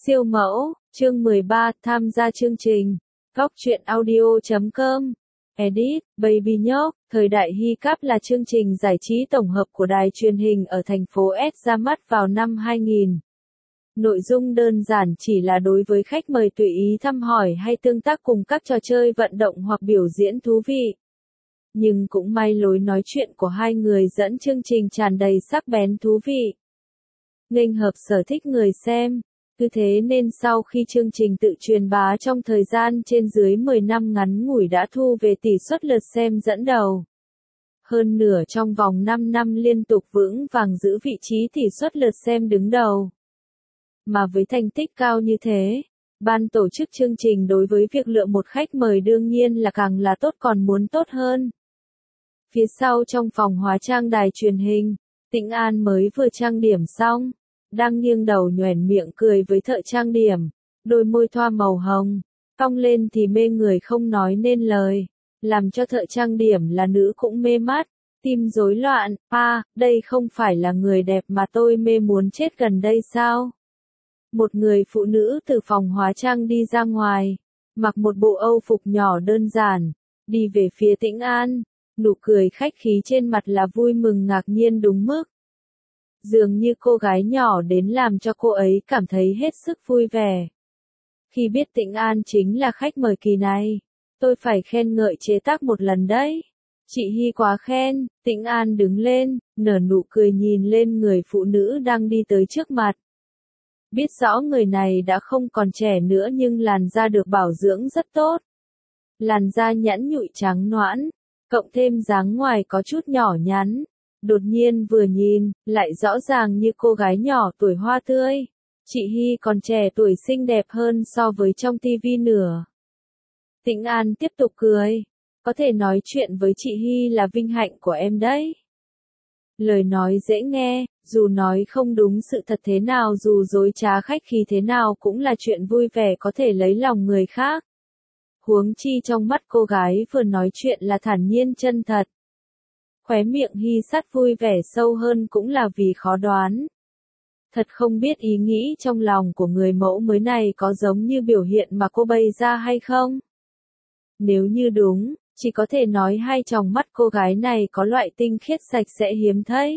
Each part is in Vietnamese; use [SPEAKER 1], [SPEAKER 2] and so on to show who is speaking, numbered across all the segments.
[SPEAKER 1] Siêu mẫu, chương 13, tham gia chương trình. Góc truyện audio.com. Edit, Baby nhóc, thời đại Hy Cáp là chương trình giải trí tổng hợp của đài truyền hình ở thành phố S ra mắt vào năm 2000. Nội dung đơn giản chỉ là đối với khách mời tùy ý thăm hỏi hay tương tác cùng các trò chơi vận động hoặc biểu diễn thú vị. Nhưng cũng may lối nói chuyện của hai người dẫn chương trình tràn đầy sắc bén thú vị. Nghênh hợp sở thích người xem. Cứ thế nên sau khi chương trình tự truyền bá trong thời gian trên dưới 10 năm ngắn ngủi đã thu về tỷ suất lượt xem dẫn đầu. Hơn nửa trong vòng 5 năm liên tục vững vàng giữ vị trí tỷ suất lượt xem đứng đầu. Mà với thành tích cao như thế, ban tổ chức chương trình đối với việc lựa một khách mời đương nhiên là càng là tốt còn muốn tốt hơn. Phía sau trong phòng hóa trang đài truyền hình, Tĩnh An mới vừa trang điểm xong. Đang nghiêng đầu nhoẻn miệng cười với thợ trang điểm, đôi môi thoa màu hồng, cong lên thì mê người không nói nên lời, làm cho thợ trang điểm là nữ cũng mê mắt, tim rối loạn, đây không phải là người đẹp mà tôi mê muốn chết gần đây sao? Một người phụ nữ từ phòng hóa trang đi ra ngoài, mặc một bộ âu phục nhỏ đơn giản, đi về phía Tĩnh An, nụ cười khách khí trên mặt là vui mừng ngạc nhiên đúng mức. Dường như cô gái nhỏ đến làm cho cô ấy cảm thấy hết sức vui vẻ. Khi biết Tĩnh An chính là khách mời kỳ này, tôi phải khen ngợi chế tác một lần đấy. Chị Hy quá khen, Tĩnh An đứng lên, nở nụ cười nhìn lên người phụ nữ đang đi tới trước mặt. Biết rõ người này đã không còn trẻ nữa nhưng làn da được bảo dưỡng rất tốt. Làn da nhẵn nhụi trắng nõn, cộng thêm dáng ngoài có chút nhỏ nhắn. Đột nhiên vừa nhìn, lại rõ ràng như cô gái nhỏ tuổi hoa tươi. Chị Hy còn trẻ tuổi xinh đẹp hơn so với trong tivi nữa. Tĩnh An tiếp tục cười. Có thể nói chuyện với chị Hy là vinh hạnh của em đấy. Lời nói dễ nghe, dù nói không đúng sự thật thế nào dù dối trá khách khí thế nào cũng là chuyện vui vẻ có thể lấy lòng người khác. Huống chi trong mắt cô gái vừa nói chuyện là thản nhiên chân thật. Khóe miệng Hy Sắt vui vẻ sâu hơn cũng là vì khó đoán. Thật không biết ý nghĩ trong lòng của người mẫu mới này có giống như biểu hiện mà cô bày ra hay không? Nếu như đúng, chỉ có thể nói hai tròng mắt cô gái này có loại tinh khiết sạch sẽ hiếm thấy.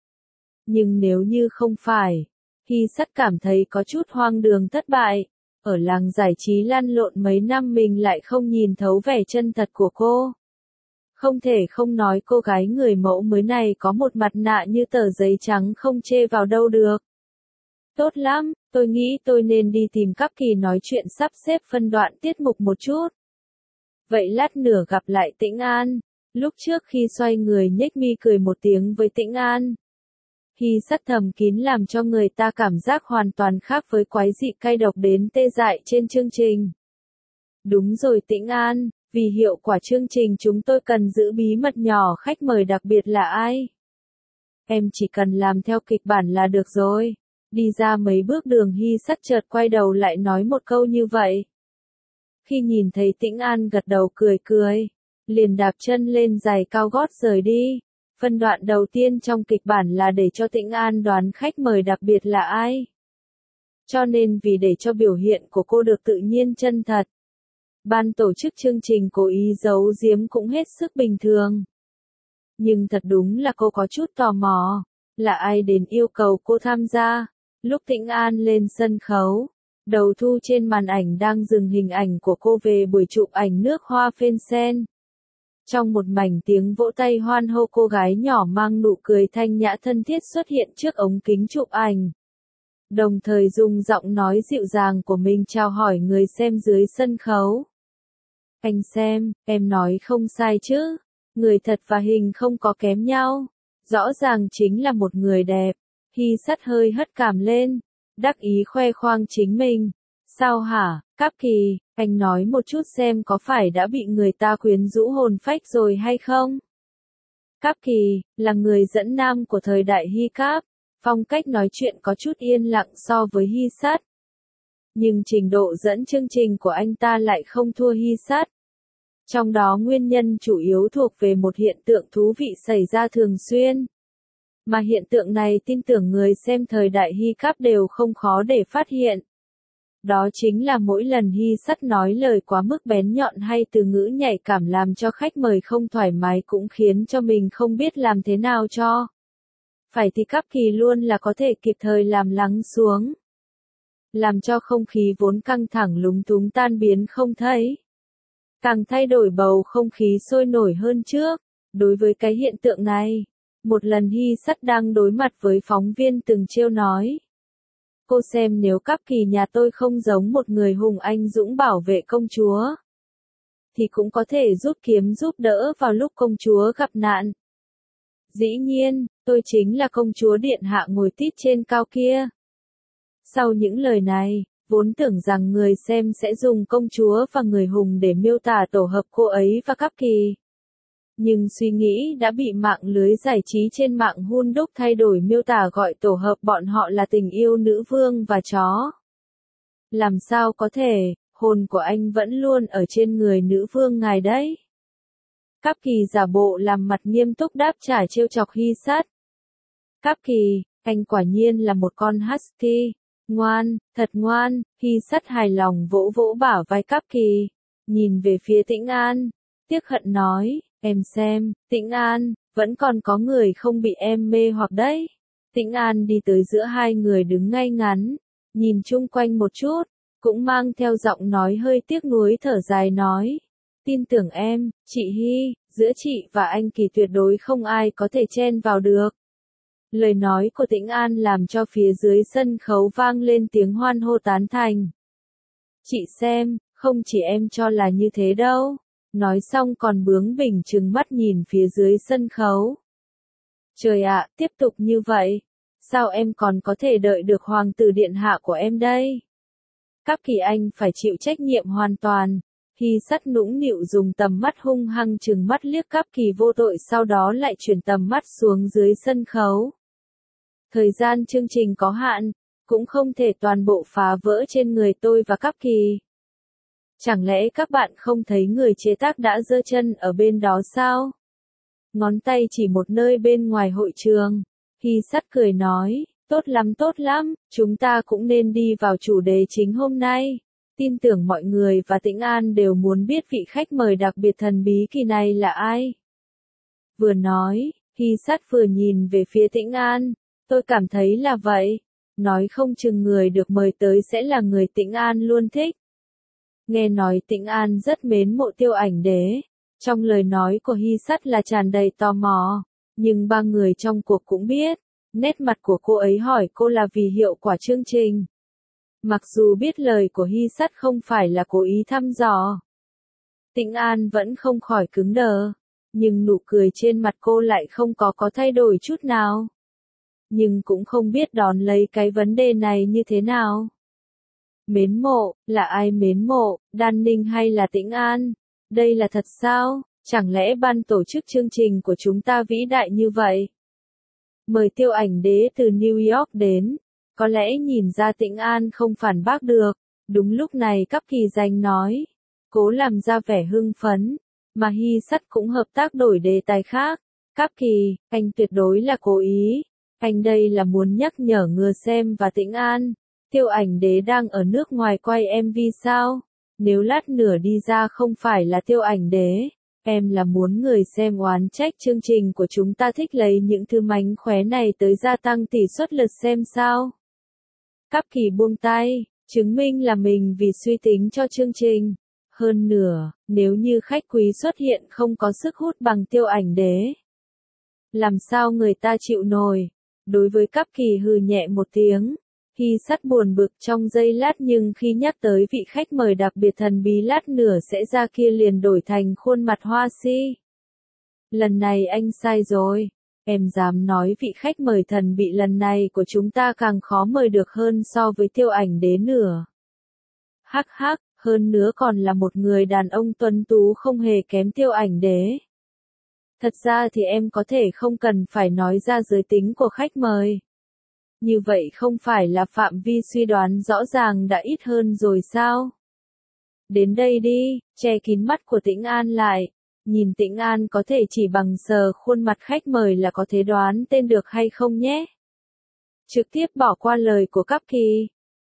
[SPEAKER 1] Nhưng nếu như không phải, Hy Sắt cảm thấy có chút hoang đường thất bại. Ở làng giải trí lăn lộn mấy năm mình lại không nhìn thấu vẻ chân thật của cô. Không thể không nói cô gái người mẫu mới này có một mặt nạ như tờ giấy trắng không chê vào đâu được. Tốt lắm, tôi nghĩ tôi nên đi tìm Cáp Kỳ nói chuyện sắp xếp phân đoạn tiết mục một chút. Vậy lát nữa gặp lại Tĩnh An. Lúc trước khi xoay người nhếch mi cười một tiếng với Tĩnh An. Hy Sắt thầm kín làm cho người ta cảm giác hoàn toàn khác với quái dị cay độc đến tê dại trên chương trình. Đúng rồi Tĩnh An. Vì hiệu quả chương trình chúng tôi cần giữ bí mật nhỏ khách mời đặc biệt là ai. Em chỉ cần làm theo kịch bản là được rồi. Đi ra mấy bước đường Hy Sắt chợt quay đầu lại nói một câu như vậy. Khi nhìn thấy Tĩnh An gật đầu cười cười, liền đạp chân lên giày cao gót rời đi. Phân đoạn đầu tiên trong kịch bản là để cho Tĩnh An đoán khách mời đặc biệt là ai. Cho nên vì để cho biểu hiện của cô được tự nhiên chân thật. Ban tổ chức chương trình cố ý giấu giếm cũng hết sức bình thường. Nhưng thật đúng là cô có chút tò mò, là ai đến yêu cầu cô tham gia. Lúc Tĩnh An lên sân khấu, đầu thu trên màn ảnh đang dừng hình ảnh của cô về buổi chụp ảnh nước hoa phên sen. Trong một mảnh tiếng vỗ tay hoan hô cô gái nhỏ mang nụ cười thanh nhã thân thiết xuất hiện trước ống kính chụp ảnh. Đồng thời dùng giọng nói dịu dàng của mình chào hỏi người xem dưới sân khấu. Anh xem, em nói không sai chứ, người thật và hình không có kém nhau, rõ ràng chính là một người đẹp. Hy Sắt hơi hất cảm lên, đắc ý khoe khoang chính mình. Sao hả, Cáp Kỳ, anh nói một chút xem có phải đã bị người ta quyến rũ hồn phách rồi hay không? Cáp Kỳ, là người dẫn nam của thời đại Hy Cáp, phong cách nói chuyện có chút yên lặng so với Hy Sắt. Nhưng trình độ dẫn chương trình của anh ta lại không thua Hy Sắt. Trong đó nguyên nhân chủ yếu thuộc về một hiện tượng thú vị xảy ra thường xuyên. Mà hiện tượng này tin tưởng người xem thời đại Hy Cáp đều không khó để phát hiện. Đó chính là mỗi lần Hy Sắt nói lời quá mức bén nhọn hay từ ngữ nhạy cảm làm cho khách mời không thoải mái cũng khiến cho mình không biết làm thế nào cho. Phải thì Cáp Kỳ luôn là có thể kịp thời làm lắng xuống. Làm cho không khí vốn căng thẳng lúng túng tan biến không thấy. Càng thay đổi bầu không khí sôi nổi hơn trước. Đối với cái hiện tượng này, một lần Hy Sắt đang đối mặt với phóng viên từng trêu nói. Cô xem nếu Cáp Kỳ nhà tôi không giống một người hùng anh dũng bảo vệ công chúa, thì cũng có thể rút kiếm giúp đỡ vào lúc công chúa gặp nạn. Dĩ nhiên, tôi chính là công chúa điện hạ ngồi tít trên cao kia. Sau những lời này, vốn tưởng rằng người xem sẽ dùng công chúa và người hùng để miêu tả tổ hợp cô ấy và Cáp Kỳ. Nhưng suy nghĩ đã bị mạng lưới giải trí trên mạng hun đúc thay đổi miêu tả gọi tổ hợp bọn họ là tình yêu nữ vương và chó. Làm sao có thể, hồn của anh vẫn luôn ở trên người nữ vương ngài đấy. Cáp Kỳ giả bộ làm mặt nghiêm túc đáp trả trêu chọc Hy Sắt. Cáp Kỳ, anh quả nhiên là một con husky. Ngoan, thật ngoan. Hy Sắt hài lòng vỗ vỗ bả vai Cáp Kỳ. Nhìn về phía Tĩnh An. Tiếc hận nói, em xem, Tĩnh An, vẫn còn có người không bị em mê hoặc đấy. Tĩnh An đi tới giữa hai người đứng ngay ngắn. Nhìn chung quanh một chút. Cũng mang theo giọng nói hơi tiếc nuối thở dài nói. Tin tưởng em, chị Hy, giữa chị và anh Kỳ tuyệt đối không ai có thể chen vào được. Lời nói của Tĩnh An làm cho phía dưới sân khấu vang lên tiếng hoan hô tán thành. Chị xem, không chỉ em cho là như thế đâu. Nói xong còn bướng bỉnh trừng mắt nhìn phía dưới sân khấu. Trời ạ, tiếp tục như vậy. Sao em còn có thể đợi được hoàng tử điện hạ của em đây? Cáp Kỳ anh phải chịu trách nhiệm hoàn toàn. Hy Sắt nũng nịu dùng tầm mắt hung hăng trừng mắt liếc Cáp Kỳ vô tội sau đó lại chuyển tầm mắt xuống dưới sân khấu. Thời gian chương trình có hạn, cũng không thể toàn bộ phá vỡ trên người tôi và Cáp Kỳ. Chẳng lẽ các bạn không thấy người chế tác đã giơ chân ở bên đó sao? Ngón tay chỉ một nơi bên ngoài hội trường. Hy Sắt cười nói, tốt lắm, chúng ta cũng nên đi vào chủ đề chính hôm nay. Tin tưởng mọi người và Tĩnh An đều muốn biết vị khách mời đặc biệt thần bí kỳ này là ai. Vừa nói, Hy Sắt vừa nhìn về phía Tĩnh An, tôi cảm thấy là vậy. Nói không chừng người được mời tới sẽ là người Tĩnh An luôn thích. Nghe nói Tĩnh An rất mến mộ Tiêu Ảnh Đế. Trong lời nói của Hy Sắt là tràn đầy tò mò, nhưng ba người trong cuộc cũng biết, nét mặt của cô ấy hỏi cô là vì hiệu quả chương trình. Mặc dù biết lời của Hy Sắt không phải là cố ý thăm dò, Tĩnh An vẫn không khỏi cứng đờ, nhưng nụ cười trên mặt cô lại không có thay đổi chút nào. Nhưng cũng không biết đón lấy cái vấn đề này như thế nào. Mến mộ, là ai mến mộ, Đan Ninh hay là Tĩnh An? Đây là thật sao? Chẳng lẽ ban tổ chức chương trình của chúng ta vĩ đại như vậy? Mời Tiêu Ảnh Đế từ New York đến. Có lẽ nhìn ra Tĩnh An không phản bác được. Đúng lúc này Cáp Kỳ Danh nói. Cố làm ra vẻ hưng phấn. Mà Hy Sắt cũng hợp tác đổi đề tài khác. Cáp Kỳ, anh tuyệt đối là cố ý. Anh đây là muốn nhắc nhở người xem và Tĩnh An. Tiêu Ảnh Đế đang ở nước ngoài quay MV sao? Nếu lát nữa đi ra không phải là Tiêu Ảnh Đế, em là muốn người xem oán trách chương trình của chúng ta thích lấy những thứ mánh khóe này tới gia tăng tỷ suất lượt xem sao? Cáp Kỳ buông tay, chứng minh là mình vì suy tính cho chương trình. Hơn nữa, nếu như khách quý xuất hiện không có sức hút bằng Tiêu Ảnh Đế, làm sao người ta chịu nổi? Đối với Cáp Kỳ hừ nhẹ một tiếng. Hy Sắt buồn bực trong giây lát nhưng khi nhắc tới vị khách mời đặc biệt thần bí lát nữa sẽ ra kia liền đổi thành khuôn mặt hoa si. Lần này anh sai rồi. Em dám nói vị khách mời thần bị lần này của chúng ta càng khó mời được hơn so với Tiêu Ảnh Đế nữa. Hắc hắc, hơn nữa còn là một người đàn ông tuấn tú không hề kém Tiêu Ảnh Đế. Thật ra thì em có thể không cần phải nói ra giới tính của khách mời. Như vậy không phải là phạm vi suy đoán rõ ràng đã ít hơn rồi sao? Đến đây đi, che kín mắt của Tĩnh An lại. Nhìn Tĩnh An có thể chỉ bằng sờ khuôn mặt khách mời là có thể đoán tên được hay không nhé? Trực tiếp bỏ qua lời của Cáp Kỳ.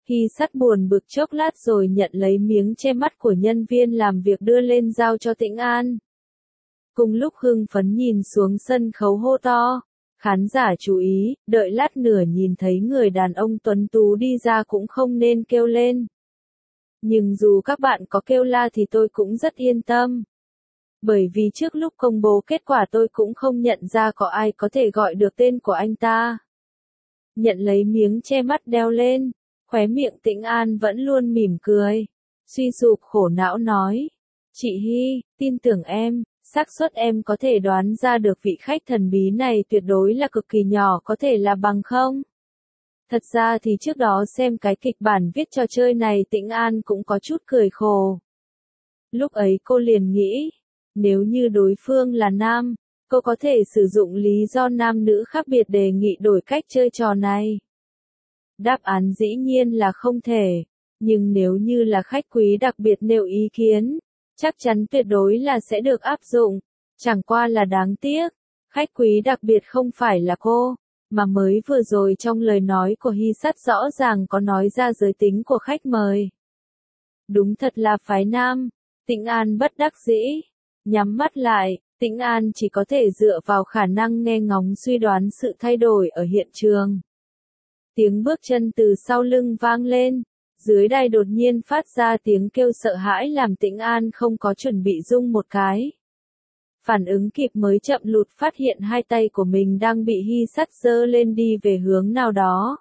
[SPEAKER 1] Hy Sắt buồn bực chốc lát rồi nhận lấy miếng che mắt của nhân viên làm việc đưa lên giao cho Tĩnh An. Cùng lúc hưng phấn nhìn xuống sân khấu hô to. Khán giả chú ý, đợi lát nữa nhìn thấy người đàn ông tuấn tú đi ra cũng không nên kêu lên. Nhưng dù các bạn có kêu la thì tôi cũng rất yên tâm. Bởi vì trước lúc công bố kết quả tôi cũng không nhận ra có ai có thể gọi được tên của anh ta. Nhận lấy miếng che mắt đeo lên, khóe miệng Tĩnh An vẫn luôn mỉm cười. Suy sụp khổ não nói. Chị Hy, tin tưởng em, xác suất em có thể đoán ra được vị khách thần bí này tuyệt đối là cực kỳ nhỏ, có thể là bằng không? Thật ra thì trước đó xem cái kịch bản viết trò chơi này Tĩnh An cũng có chút cười khổ. Lúc ấy cô liền nghĩ, nếu như đối phương là nam, cô có thể sử dụng lý do nam nữ khác biệt đề nghị đổi cách chơi trò này. Đáp án dĩ nhiên là không thể, nhưng nếu như là khách quý đặc biệt nêu ý kiến, chắc chắn tuyệt đối là sẽ được áp dụng. Chẳng qua là đáng tiếc, khách quý đặc biệt không phải là cô, mà mới vừa rồi trong lời nói của Hy Sắt rõ ràng có nói ra giới tính của khách mời. Đúng thật là phái nam. Tĩnh An bất đắc dĩ, nhắm mắt lại, Tĩnh An chỉ có thể dựa vào khả năng nghe ngóng suy đoán sự thay đổi ở hiện trường. Tiếng bước chân từ sau lưng vang lên, dưới đài đột nhiên phát ra tiếng kêu sợ hãi làm Tĩnh An không có chuẩn bị rung một cái. Phản ứng kịp mới chậm lụt phát hiện hai tay của mình đang bị Hy Sắt giơ lên đi về hướng nào đó.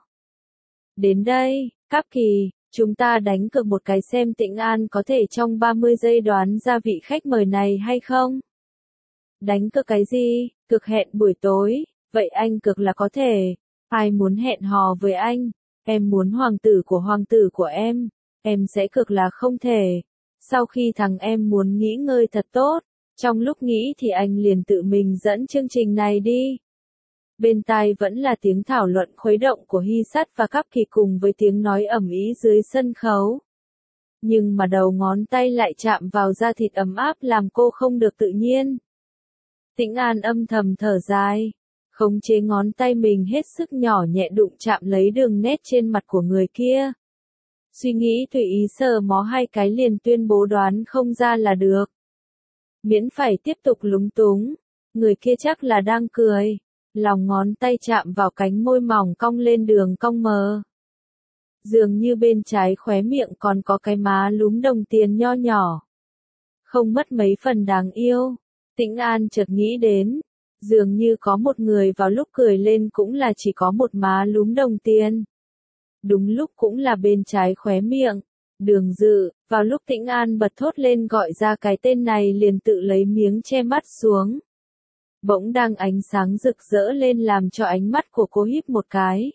[SPEAKER 1] Đến đây, Cáp Kỳ, chúng ta đánh cược một cái xem Tĩnh An có thể trong 30 giây đoán ra vị khách mời này hay không? Đánh cược cái gì? Cược hẹn buổi tối, vậy anh cược là có thể. Ai muốn hẹn hò với anh? Em muốn hoàng tử của em sẽ cược là không thể. Sau khi thằng em muốn nghỉ ngơi thật tốt, trong lúc nghĩ thì anh liền tự mình dẫn chương trình này đi. Bên tai vẫn là tiếng thảo luận khuấy động của Hy Sắt và Cáp Kỳ cùng với tiếng nói ầm ĩ dưới sân khấu. Nhưng mà đầu ngón tay lại chạm vào da thịt ấm áp làm cô không được tự nhiên. Tĩnh An âm thầm thở dài, khống chế ngón tay mình hết sức nhỏ nhẹ đụng chạm lấy đường nét trên mặt của người kia. Suy nghĩ tùy ý sờ mó hai cái liền tuyên bố đoán không ra là được. Miễn phải tiếp tục lúng túng, người kia chắc là đang cười. Lòng ngón tay chạm vào cánh môi mỏng cong lên đường cong mờ. Dường như bên trái khóe miệng còn có cái má lúm đồng tiền nho nhỏ. Không mất mấy phần đáng yêu. Tĩnh An chợt nghĩ đến, dường như có một người vào lúc cười lên cũng là chỉ có một má lúm đồng tiền. Đúng lúc cũng là bên trái khóe miệng. Đường Dự, vào lúc Tĩnh An bật thốt lên gọi ra cái tên này liền tự lấy miếng che mắt xuống. Bỗng đang ánh sáng rực rỡ lên làm cho ánh mắt của cô híp một cái.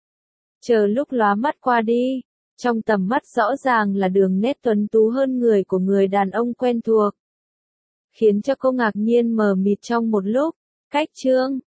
[SPEAKER 1] Chờ lúc lóa mắt qua đi, trong tầm mắt rõ ràng là đường nét tuấn tú hơn người của người đàn ông quen thuộc. Khiến cho cô ngạc nhiên mờ mịt trong một lúc. Cách chương